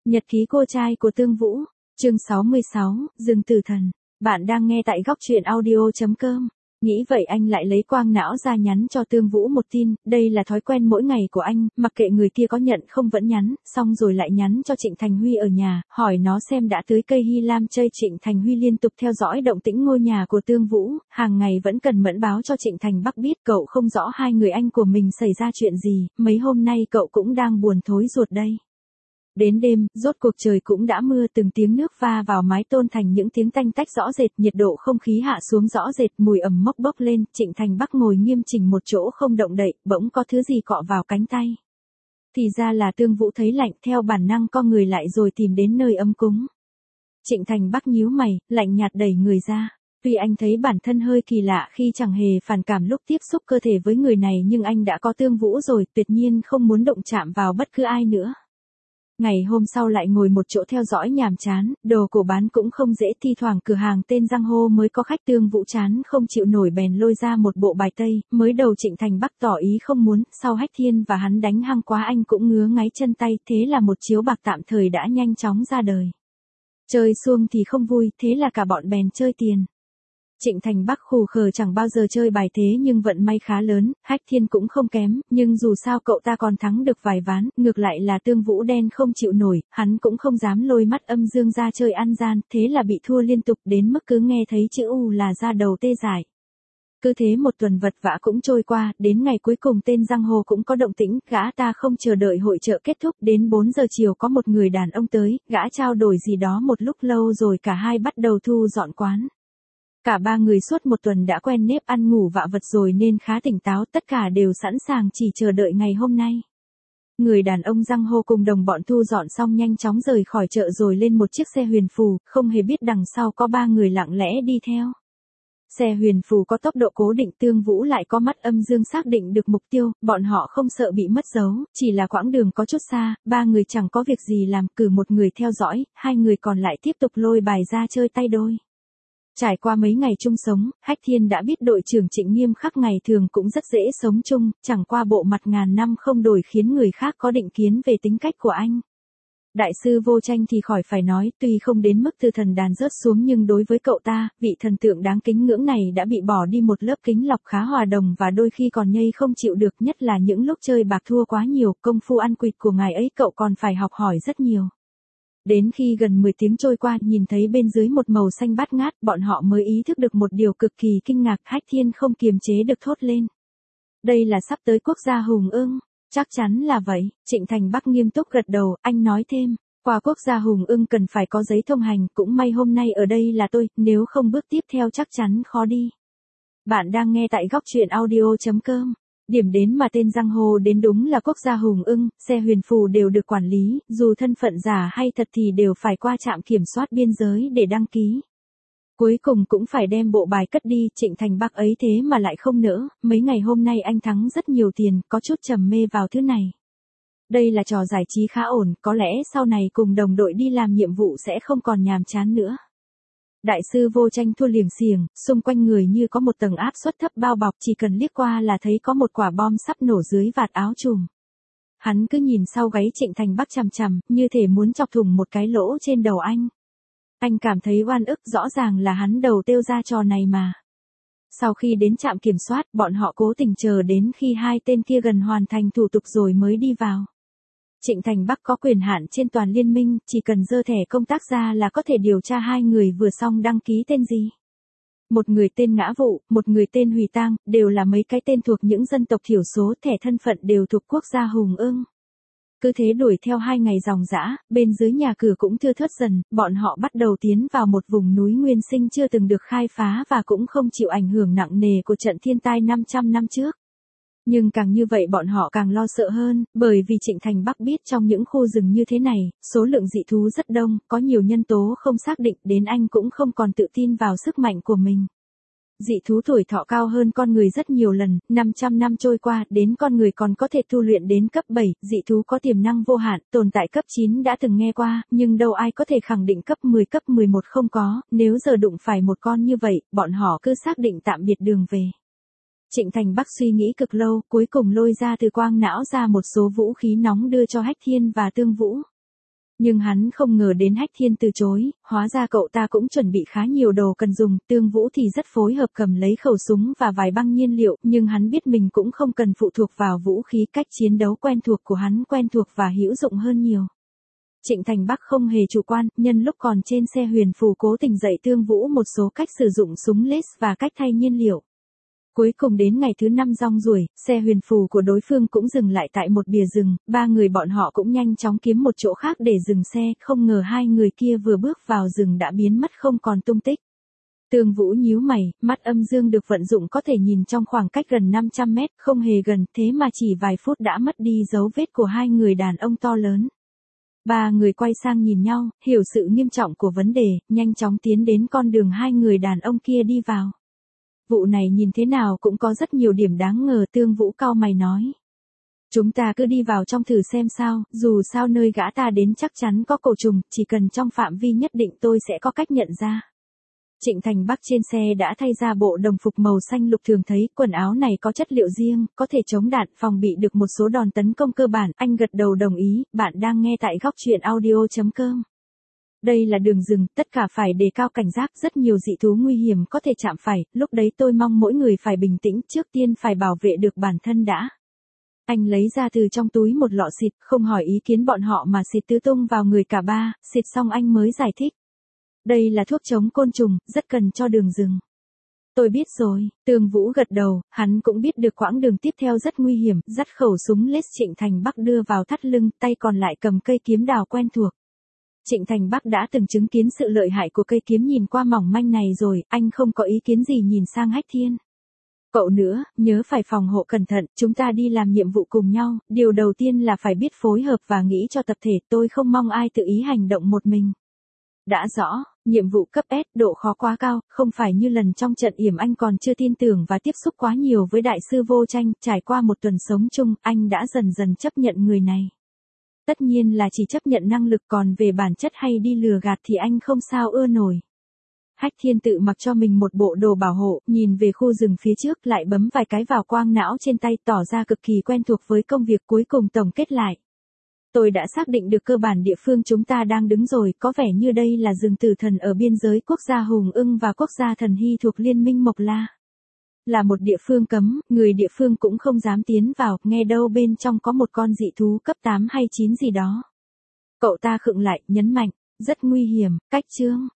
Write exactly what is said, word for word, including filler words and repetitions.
Nhật ký cô trai của Tương Vũ, chương sáu mươi sáu, Rừng Tử Thần. Bạn đang nghe tại góc truyện audio.com. Nghĩ vậy anh lại lấy quang não ra nhắn cho Tương Vũ một tin, đây là thói quen mỗi ngày của anh, mặc kệ người kia có nhận không vẫn nhắn, xong rồi lại nhắn cho Trịnh Thành Huy ở nhà, hỏi nó xem đã tưới cây hy lam chơi. Trịnh Thành Huy liên tục theo dõi động tĩnh ngôi nhà của Tương Vũ, hàng ngày vẫn cần mẫn báo cho Trịnh Thành Bắc biết cậu không rõ hai người anh của mình xảy ra chuyện gì, mấy hôm nay cậu cũng đang buồn thối ruột đây. Đến đêm, rốt cuộc trời cũng đã mưa, từng tiếng nước va vào mái tôn thành những tiếng tanh tách rõ rệt, nhiệt độ không khí hạ xuống rõ rệt, mùi ẩm mốc bốc lên. Trịnh Thành Bắc ngồi nghiêm chỉnh một chỗ không động đậy, bỗng có thứ gì cọ vào cánh tay. Thì ra là Tương Vũ thấy lạnh, theo bản năng co người lại rồi tìm đến nơi ấm cúng. Trịnh Thành Bắc nhíu mày, lạnh nhạt đẩy người ra. Tuy anh thấy bản thân hơi kỳ lạ khi chẳng hề phản cảm lúc tiếp xúc cơ thể với người này, nhưng anh đã có Tương Vũ rồi, tuyệt nhiên không muốn động chạm vào bất cứ ai nữa. Ngày hôm sau lại ngồi một chỗ theo dõi nhàm chán, đồ cổ bán cũng không dễ, thi thoảng cửa hàng tên giang hô mới có khách. Tương Vũ chán không chịu nổi bèn lôi ra một bộ bài tây, mới đầu Trịnh Thành Bắc tỏ ý không muốn, sau Hách Thiên và hắn đánh hăng quá anh cũng ngứa ngáy chân tay, thế là một chiếu bạc tạm thời đã nhanh chóng ra đời. Chơi xuông thì không vui, thế là cả bọn bèn chơi tiền. Trịnh Thành Bắc khù khờ chẳng bao giờ chơi bài thế nhưng vận may khá lớn, Hách Thiên cũng không kém, nhưng dù sao cậu ta còn thắng được vài ván, ngược lại là Tương Vũ đen không chịu nổi, hắn cũng không dám lôi mắt âm dương ra chơi ăn gian, thế là bị thua liên tục đến mức cứ nghe thấy chữ U là da đầu tê dại. Cứ thế một tuần vật vã cũng trôi qua, đến ngày cuối cùng tên giang hồ cũng có động tĩnh, gã ta không chờ đợi hội chợ kết thúc, đến bốn giờ chiều có một người đàn ông tới, gã trao đổi gì đó một lúc lâu rồi cả hai bắt đầu thu dọn quán. Cả ba người suốt một tuần đã quen nếp ăn ngủ vạ vật rồi nên khá tỉnh táo, tất cả đều sẵn sàng chỉ chờ đợi ngày hôm nay. Người đàn ông giang hồ cùng đồng bọn thu dọn xong nhanh chóng rời khỏi chợ rồi lên một chiếc xe huyền phù, không hề biết đằng sau có ba người lặng lẽ đi theo. Xe huyền phù có tốc độ cố định, Tương Vũ lại có mắt âm dương xác định được mục tiêu, bọn họ không sợ bị mất dấu, chỉ là quãng đường có chút xa, ba người chẳng có việc gì làm, cử một người theo dõi, hai người còn lại tiếp tục lôi bài ra chơi tay đôi. Trải qua mấy ngày chung sống, Hách Thiên đã biết đội trưởng Trịnh nghiêm khắc ngày thường cũng rất dễ sống chung, chẳng qua bộ mặt ngàn năm không đổi khiến người khác có định kiến về tính cách của anh. Đại sư Vô Tranh thì khỏi phải nói, tuy không đến mức từ thần đàn rớt xuống nhưng đối với cậu ta, vị thần tượng đáng kính ngưỡng này đã bị bỏ đi một lớp kính lọc khá hòa đồng và đôi khi còn nhây không chịu được, nhất là những lúc chơi bạc thua quá nhiều, công phu ăn quỵt của ngài ấy cậu còn phải học hỏi rất nhiều. Đến khi gần mười tiếng trôi qua, nhìn thấy bên dưới một màu xanh bát ngát, bọn họ mới ý thức được một điều cực kỳ kinh ngạc, Hách Thiên không kiềm chế được thốt lên. Đây là sắp tới quốc gia hùng ưng. Chắc chắn là vậy, Trịnh Thành Bắc nghiêm túc gật đầu, anh nói thêm, qua quốc gia hùng ưng cần phải có giấy thông hành, cũng may hôm nay ở đây là tôi, nếu không bước tiếp theo chắc chắn khó đi. Bạn đang nghe tại góc truyện audio.com. Điểm đến mà tên giang hồ đến đúng là quốc gia hùng ưng, xe huyền phù đều được quản lý, dù thân phận giả hay thật thì đều phải qua trạm kiểm soát biên giới để đăng ký. Cuối cùng cũng phải đem bộ bài cất đi, Trịnh Thành Bắc ấy thế mà lại không nỡ, mấy ngày hôm nay anh thắng rất nhiều tiền, có chút trầm mê vào thứ này. Đây là trò giải trí khá ổn, có lẽ sau này cùng đồng đội đi làm nhiệm vụ sẽ không còn nhàm chán nữa. Đại sư Vô Tranh thua liềng xiềng, xung quanh người như có một tầng áp suất thấp bao bọc, chỉ cần liếc qua là thấy có một quả bom sắp nổ dưới vạt áo trùm. Hắn cứ nhìn sau gáy Trịnh Thành Bắc chằm chằm, như thể muốn chọc thủng một cái lỗ trên đầu anh. Anh cảm thấy oan ức, rõ ràng là hắn đầu têu ra trò này mà. Sau khi đến trạm kiểm soát, bọn họ cố tình chờ đến khi hai tên kia gần hoàn thành thủ tục rồi mới đi vào. Trịnh Thành Bắc có quyền hạn trên toàn liên minh, chỉ cần giơ thẻ công tác ra là có thể điều tra hai người vừa xong đăng ký tên gì. Một người tên Ngã Vụ, một người tên Hủy Tang, đều là mấy cái tên thuộc những dân tộc thiểu số, thẻ thân phận đều thuộc quốc gia hùng ưng. Cứ thế đuổi theo hai ngày ròng rã, bên dưới nhà cửa cũng thưa thớt dần, bọn họ bắt đầu tiến vào một vùng núi nguyên sinh chưa từng được khai phá và cũng không chịu ảnh hưởng nặng nề của trận thiên tai năm trăm năm trước. Nhưng càng như vậy bọn họ càng lo sợ hơn, bởi vì Trịnh Thành Bắc biết trong những khu rừng như thế này, số lượng dị thú rất đông, có nhiều nhân tố không xác định, đến anh cũng không còn tự tin vào sức mạnh của mình. Dị thú tuổi thọ cao hơn con người rất nhiều lần, năm trăm năm trôi qua, đến con người còn có thể tu luyện đến cấp bảy, dị thú có tiềm năng vô hạn, tồn tại cấp chín đã từng nghe qua, nhưng đâu ai có thể khẳng định cấp mười cấp mười một không có, nếu giờ đụng phải một con như vậy, bọn họ cứ xác định tạm biệt đường về. Trịnh Thành Bắc suy nghĩ cực lâu, cuối cùng lôi ra từ quang não ra một số vũ khí nóng đưa cho Hách Thiên và Tương Vũ. Nhưng hắn không ngờ đến Hách Thiên từ chối, hóa ra cậu ta cũng chuẩn bị khá nhiều đồ cần dùng, Tương Vũ thì rất phối hợp cầm lấy khẩu súng và vài băng nhiên liệu, nhưng hắn biết mình cũng không cần phụ thuộc vào vũ khí, cách chiến đấu quen thuộc của hắn quen thuộc và hữu dụng hơn nhiều. Trịnh Thành Bắc không hề chủ quan, nhân lúc còn trên xe huyền phù cố tình dạy Tương Vũ một số cách sử dụng súng lết và cách thay nhiên liệu. Cuối cùng đến ngày thứ năm rong ruổi, xe huyền phù của đối phương cũng dừng lại tại một bìa rừng, ba người bọn họ cũng nhanh chóng kiếm một chỗ khác để dừng xe, không ngờ hai người kia vừa bước vào rừng đã biến mất không còn tung tích. Tương Vũ nhíu mày, mắt âm dương được vận dụng có thể nhìn trong khoảng cách gần năm trăm mét, không hề gần, thế mà chỉ vài phút đã mất đi dấu vết của hai người đàn ông to lớn. Ba người quay sang nhìn nhau, hiểu sự nghiêm trọng của vấn đề, nhanh chóng tiến đến con đường hai người đàn ông kia đi vào. Vụ này nhìn thế nào cũng có rất nhiều điểm đáng ngờ, Tương Vũ cau mày nói. Chúng ta cứ đi vào trong thử xem sao, dù sao nơi gã ta đến chắc chắn có cổ trùng, chỉ cần trong phạm vi nhất định tôi sẽ có cách nhận ra. Trịnh Thành Bắc trên xe đã thay ra bộ đồng phục màu xanh lục thường thấy, quần áo này có chất liệu riêng, có thể chống đạn, phòng bị được một số đòn tấn công cơ bản, anh gật đầu đồng ý, bạn đang nghe tại góc truyện audio chấm com. Đây là đường rừng, tất cả phải đề cao cảnh giác, rất nhiều dị thú nguy hiểm có thể chạm phải, lúc đấy tôi mong mỗi người phải bình tĩnh, trước tiên phải bảo vệ được bản thân đã. Anh lấy ra từ trong túi một lọ xịt, không hỏi ý kiến bọn họ mà xịt tứ tung vào người cả ba, xịt xong anh mới giải thích. Đây là thuốc chống côn trùng, rất cần cho đường rừng. Tôi biết rồi, Tương Vũ gật đầu, hắn cũng biết được quãng đường tiếp theo rất nguy hiểm, dắt khẩu súng lết Trịnh Thành Bắc đưa vào thắt lưng, tay còn lại cầm cây kiếm đào quen thuộc. Trịnh Thành Bắc đã từng chứng kiến sự lợi hại của cây kiếm nhìn qua mỏng manh này rồi, anh không có ý kiến gì nhìn sang Hách Thiên. Cậu nữa, nhớ phải phòng hộ cẩn thận, chúng ta đi làm nhiệm vụ cùng nhau, điều đầu tiên là phải biết phối hợp và nghĩ cho tập thể, tôi không mong ai tự ý hành động một mình. Đã rõ, nhiệm vụ cấp S, độ khó quá cao, không phải như lần trong trận yểm anh còn chưa tin tưởng và tiếp xúc quá nhiều với đại sư Vô Tranh, trải qua một tuần sống chung, anh đã dần dần chấp nhận người này. Tất nhiên là chỉ chấp nhận năng lực, còn về bản chất hay đi lừa gạt thì anh không sao ưa nổi. Hách Thiên tự mặc cho mình một bộ đồ bảo hộ, nhìn về khu rừng phía trước lại bấm vài cái vào quang não trên tay, tỏ ra cực kỳ quen thuộc với công việc, cuối cùng tổng kết lại. Tôi đã xác định được cơ bản địa phương chúng ta đang đứng rồi, có vẻ như đây là rừng tử thần ở biên giới quốc gia Hùng Ưng và quốc gia Thần Hy thuộc Liên minh Mộc La. Là một địa phương cấm, người địa phương cũng không dám tiến vào, nghe đâu bên trong có một con dị thú cấp tám hay chín gì đó. Cậu ta khựng lại, nhấn mạnh, rất nguy hiểm, cách chương.